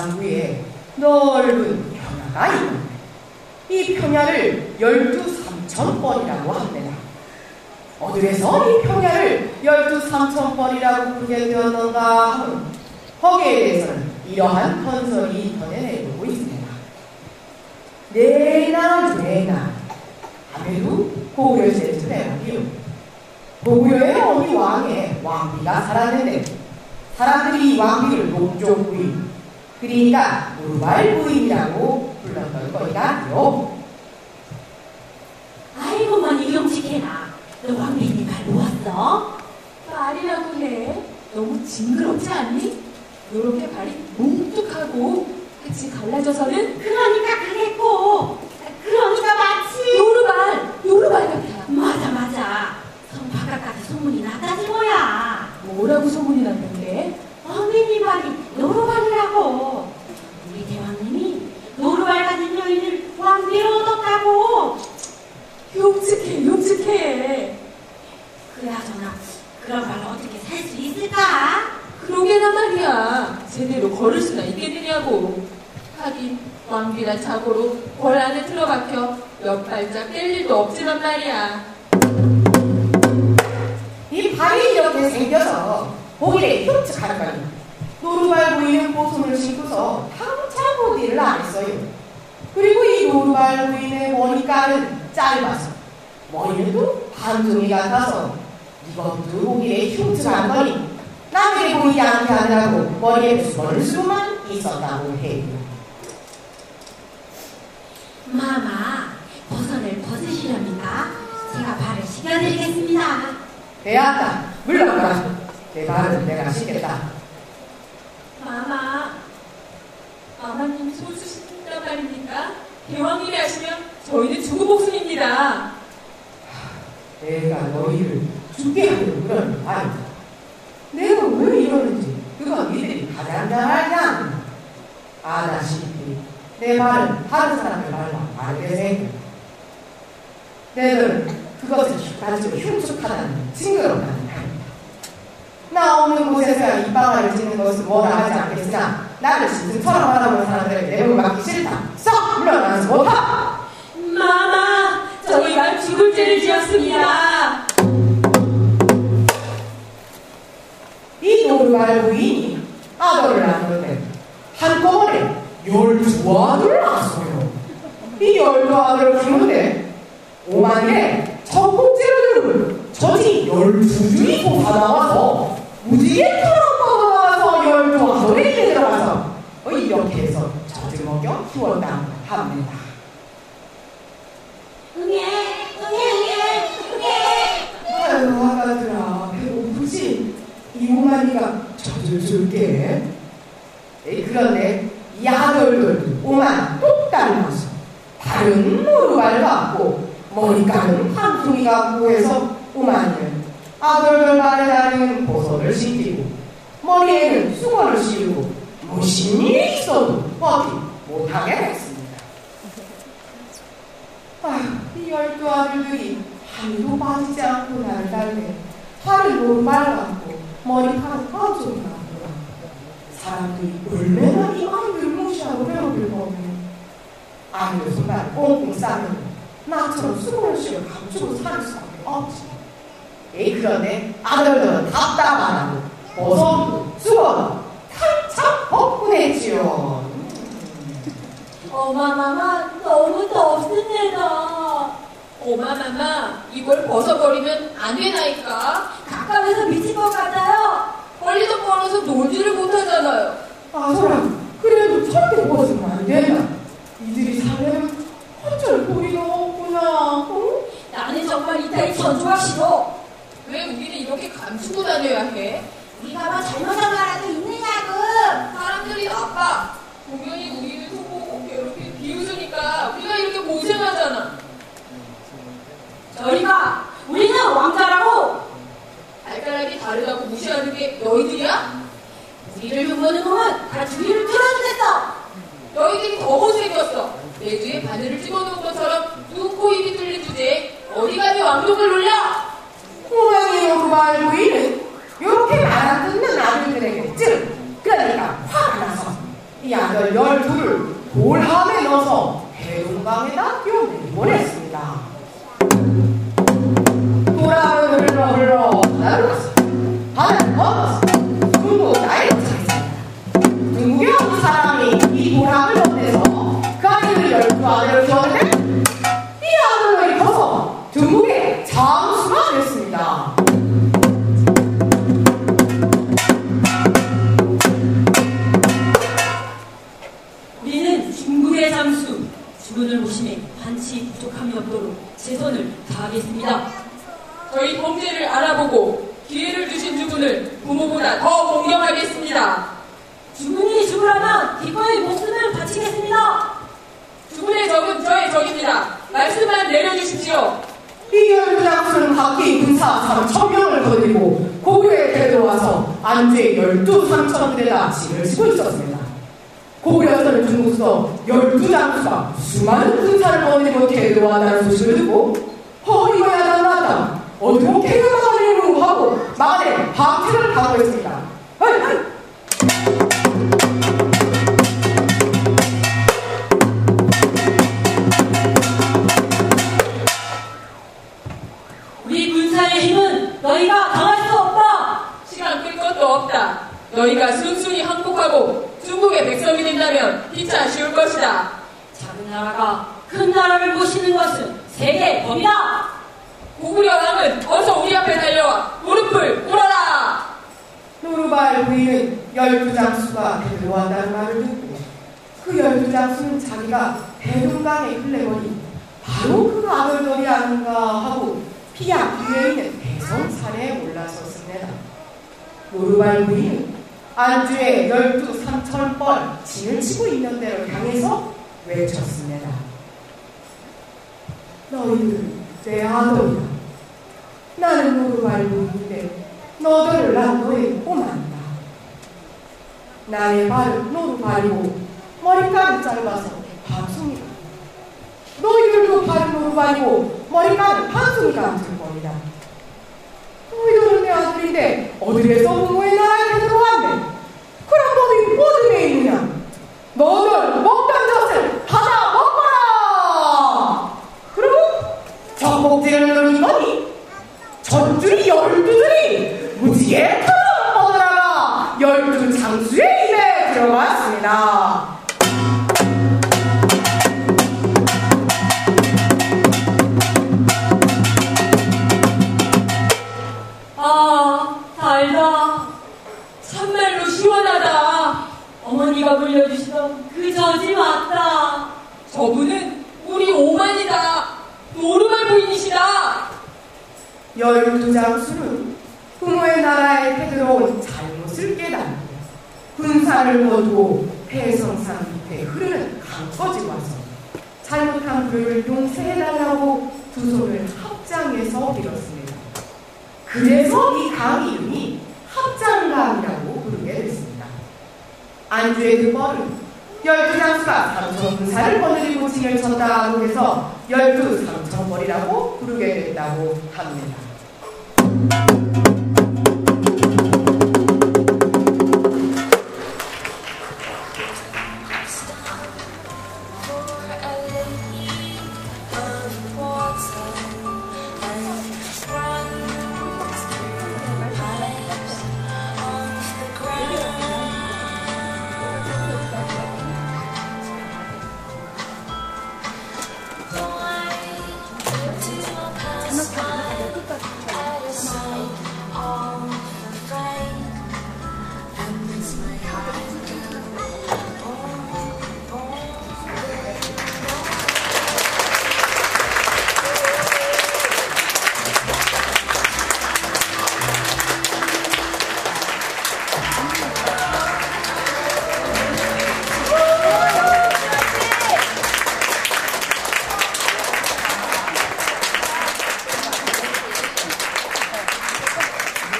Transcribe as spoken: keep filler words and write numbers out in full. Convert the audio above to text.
산 위에 넓은 평야가 있는데 이 평야를 열두 삼천번이라고 합니다. 어디에서 이 평야를 열두 삼천번이라고 부르게 되었는가 하면 거기에 대해서는 이러한 건설이 인터넷에 내려오고 있습니다. 내나 내나 아무래도 고구려 시대 때문이요. 고구려의 어디 왕에 왕비가 살았는데 사람들이 이 왕비를 농종 부인, 그러니까 노루발 부인이라고 불렀던 거니까요. 아이고만 이경직해나. 너 왕비님 말 모았어? 말이라고 해. 너무 징그럽지 않니? 요렇게 발이 뭉툭하고 끝이 갈라져서는 그러니까 그랬고, 그러니까 마치 요르발, 요르발 같아. 맞아 맞아. 성 바깥까지 소문이 났다지 뭐야. 뭐라고 소문이 났는데? 왕비님 말이 노루발이라고. 우리 대왕님이 노루발 가진 여인을 왕비로 얻었다고. 용직해, 용직해. 그나저나 그런 말로 어떻게 살 수 있을까? 그러게나 말이야. 제대로 걸을 수나 있겠느냐고. 하긴 왕비란 자고로 벌 안에 들어박혀 몇 발짝 뗄 일도 없지만 말이야. 이 발이 이렇게 생겨서 보기에 흉측한 거니 노루발 부인은 보손을 신고서 당장 어디를 안 했어요. 그리고 이 노루발 부인의 머리깔은 짧아서 머리는 또 반송이 같아서 이것도 보기에 흉측한 거니 남에게 보이지 않게 하느라고 머리에 수건을 쓰고만 있었다고 해요. 마마, 버선을 벗으시렵니까? 제가 발을 씻겨드리겠습니다. 대학다. 물러가라. 내 발은 내가 씻겠다. 마마, 마마님이 손 쓰신단 말입니까? 대왕님이 하시면 저희는 주구복순입니다. 내가 너희를 죽게 하려고 그러는 거 아니다. 내가 왜 이러는지 그건 니들이 가장 잘 알지 않느냐. 아다시피 내 말은 다른 사람의 말과 다르게 생겨. 너희들은 그것을 가지고 흉측하다는 징그럽다는 말입니다. 나 없는 곳에서야 이 방아를 짓는 것은 뭐라 하지 않겠으나 나를 신승처럼 바라보는 사람들에게 내버려 맡기 싫다. 썩 물러나지 못하. 마마, 저희가 죽을 죄를 지었습니다. 이 노루발 부인이 아들을 낳았는데 한꺼번에 열두 아들을 낳았어요. 이 열두 아들을 키우는데 오만일에 첫 번째로 들은 젖이 열두 줄이 쏟아나와서 무지개 트럼퍼가 나와서 열두 아들이 들어가서 이렇게 해서 젖을 먹여 키웠다 합니다. 응애, 응애, 응애, 응애. 아유 아가들아 배고프지? 이 오만이가 젖을 줄게. 에이, 그런데 이 아들들 오만 똑 닮아서 다른 노루발 같고 머리카락은 판퉁이 같고 해서 오만이는 아들들 발에 다니는 보석을 씻기고 머리에는 수건을 씌우고 무슨 일이 있어도 어디 못하게 됐습니다. 아휴, 이 열두 아들들이 한도 빠지지 않고 나를 닮네. 팔을 노루발 같고 머리카락 판퉁이 같고 사람들이 얼마나 이 아이들 무시하고 배우길 보면 아이들 손발 꽁꽁 싸면 나처럼 수건을 씌워 감추고 살 수밖에 없지. 에이, 그런데 아들들은 답답하다고 보석도 수건도 탕창 벗고 내지요. 어마마마, 너무 덥습니다. 어마마마, 이걸 벗어버리면 안 되나이까? 가까워서 미칠 것 같아요. 멀리서 멀어서 놀지를 못하잖아요. 아, 사람, 그래도 절대 벗으면 안 된다. 이들이 살려면 어쩔 도리가 없구나. 응? 나는 정말 이따위 전조가 싫어. 왜 우리는 이렇게 감추고 다녀야 해? 우리가 뭐 잘못한 거라도 있느냐고. 사람들이 나빠. 공연히 우리를 소보고 괴롭게 비웃으니까 우리가 이렇게 고생하잖아. 저리가, 우리는 왕자라고. 발가락이 다르다고 무시하는 게 너희들이야? 우리를 흉보는 놈은 다 주위를 뚫어주겠어. 너희들이 더 못생겼어. 내 뒤에 바늘을 집어넣은 것처럼 눈, 코, 입이 뚫린 주제에 어디 가니 왕족을 놀려? 호랑이 노루발 부인은 이렇게 말 안 듣는 아들들에게 즉 그러니까 화가 나서 이 아들 열두를 돌함에 넣어서 대동강에다 뛰어내리곤 했습니다. 돌아를 흘러 흘러 바다를 갔어. 바다를 건넜어. 중국 나이로 차있습니다. 중국에 어느 사람이 이 돌함을 건네서 그 아이들 열두 아들을 키웠는데 이 아들들이 커서 중국의 장수가 됐습니다. 우리는 중국의 장수 주군을 모심에 한치 부족함이 없도록 최선을 다하겠습니다. 저희 범죄를 알아보고 기회를 주신 주군을 부모보다 더 공경하겠습니다. 주군이 죽으라면 기꺼이 목숨을 바치겠습니다. 주군의 적은 저의 적입니다. 말씀만 내려주십시오. 이 열두 장수는 각기 군사 삼천 명을 거느리고 고구려에 들어와서 안주에 열두 삼천들에다 진을 치고 있었습니다. 고구려에서는 중국서 열두 장수가 수많은 군사를 거느리고 대도하다는 소식을 듣고 허리가 야단났다. 어떻게 막아내려고 하고 막아내 방책을 가고 있습니다. 헤이, 헤이. 우리 군사의 힘은 너희가 당할 수 없다. 시간 끌 것도 없다. 너희가 순순히 항복하고 중국의 백성이 된다면 피차 쉬울 것이다. 작은 나라가 큰 나라를 모시는 것은 세계의 법이다. 고구려 왕은 어서 우리 앞에 달려와 무릎을 꿇어라. 노루바의 부인은 열두 장수가 대도한다는 말을 듣고 그 열두 장수는 자기가 대동강에 흘러버린 바로 그 아들들이 아닌가 하고 피약 위에 있는 대성산에 올라섰습니다. 노루바의 부인은 안주에 열두 삼천 번 진을 치고 있는 데를 향해서 외쳤습니다. 너희들은 내 아들이다. 나는 노루바의 부인인데 너희를 난 너의 꼬만다. 나의 발은 노루발이고 머리카락은 짧아서 방송이다. 너희들도 발은 노루발이고 머리카락은 방송이 같은 겁니다. 너희들은 내 아들인데 어디에서 부모의 나라에 들어왔네. 그럼 너희 어디에 있느냐? 너들 먹던 젖을 받아 먹거라. 그리고 정복제를 누른 거니 전줄이 열두들이 무지개 털어 뻗어나가 열두 장수의 입에 들어갔습니다. 아, 달다. 참말로 시원하다. 어머니가 물려주시던 그 젖이 맞다. 저분은 우리 오만이다. 노루발 부인이시다. 열두 장수는 부모의 나라에 들어온 잘못을 깨닫고 군사를 거두고 대성산 밑에 흐르는 강까지 와서 잘못한 불을 용서해달라고 두 손을 합장해서 빌었습니다. 그래서 이 강 이름이 합장강이라고 부르게 됐습니다. 안주의 그 벌은 열두 장수가 삼천 군사를 거느리고 진을 쳤다고 해서 열두 삼천벌이라고 부르게 됐다고 합니다.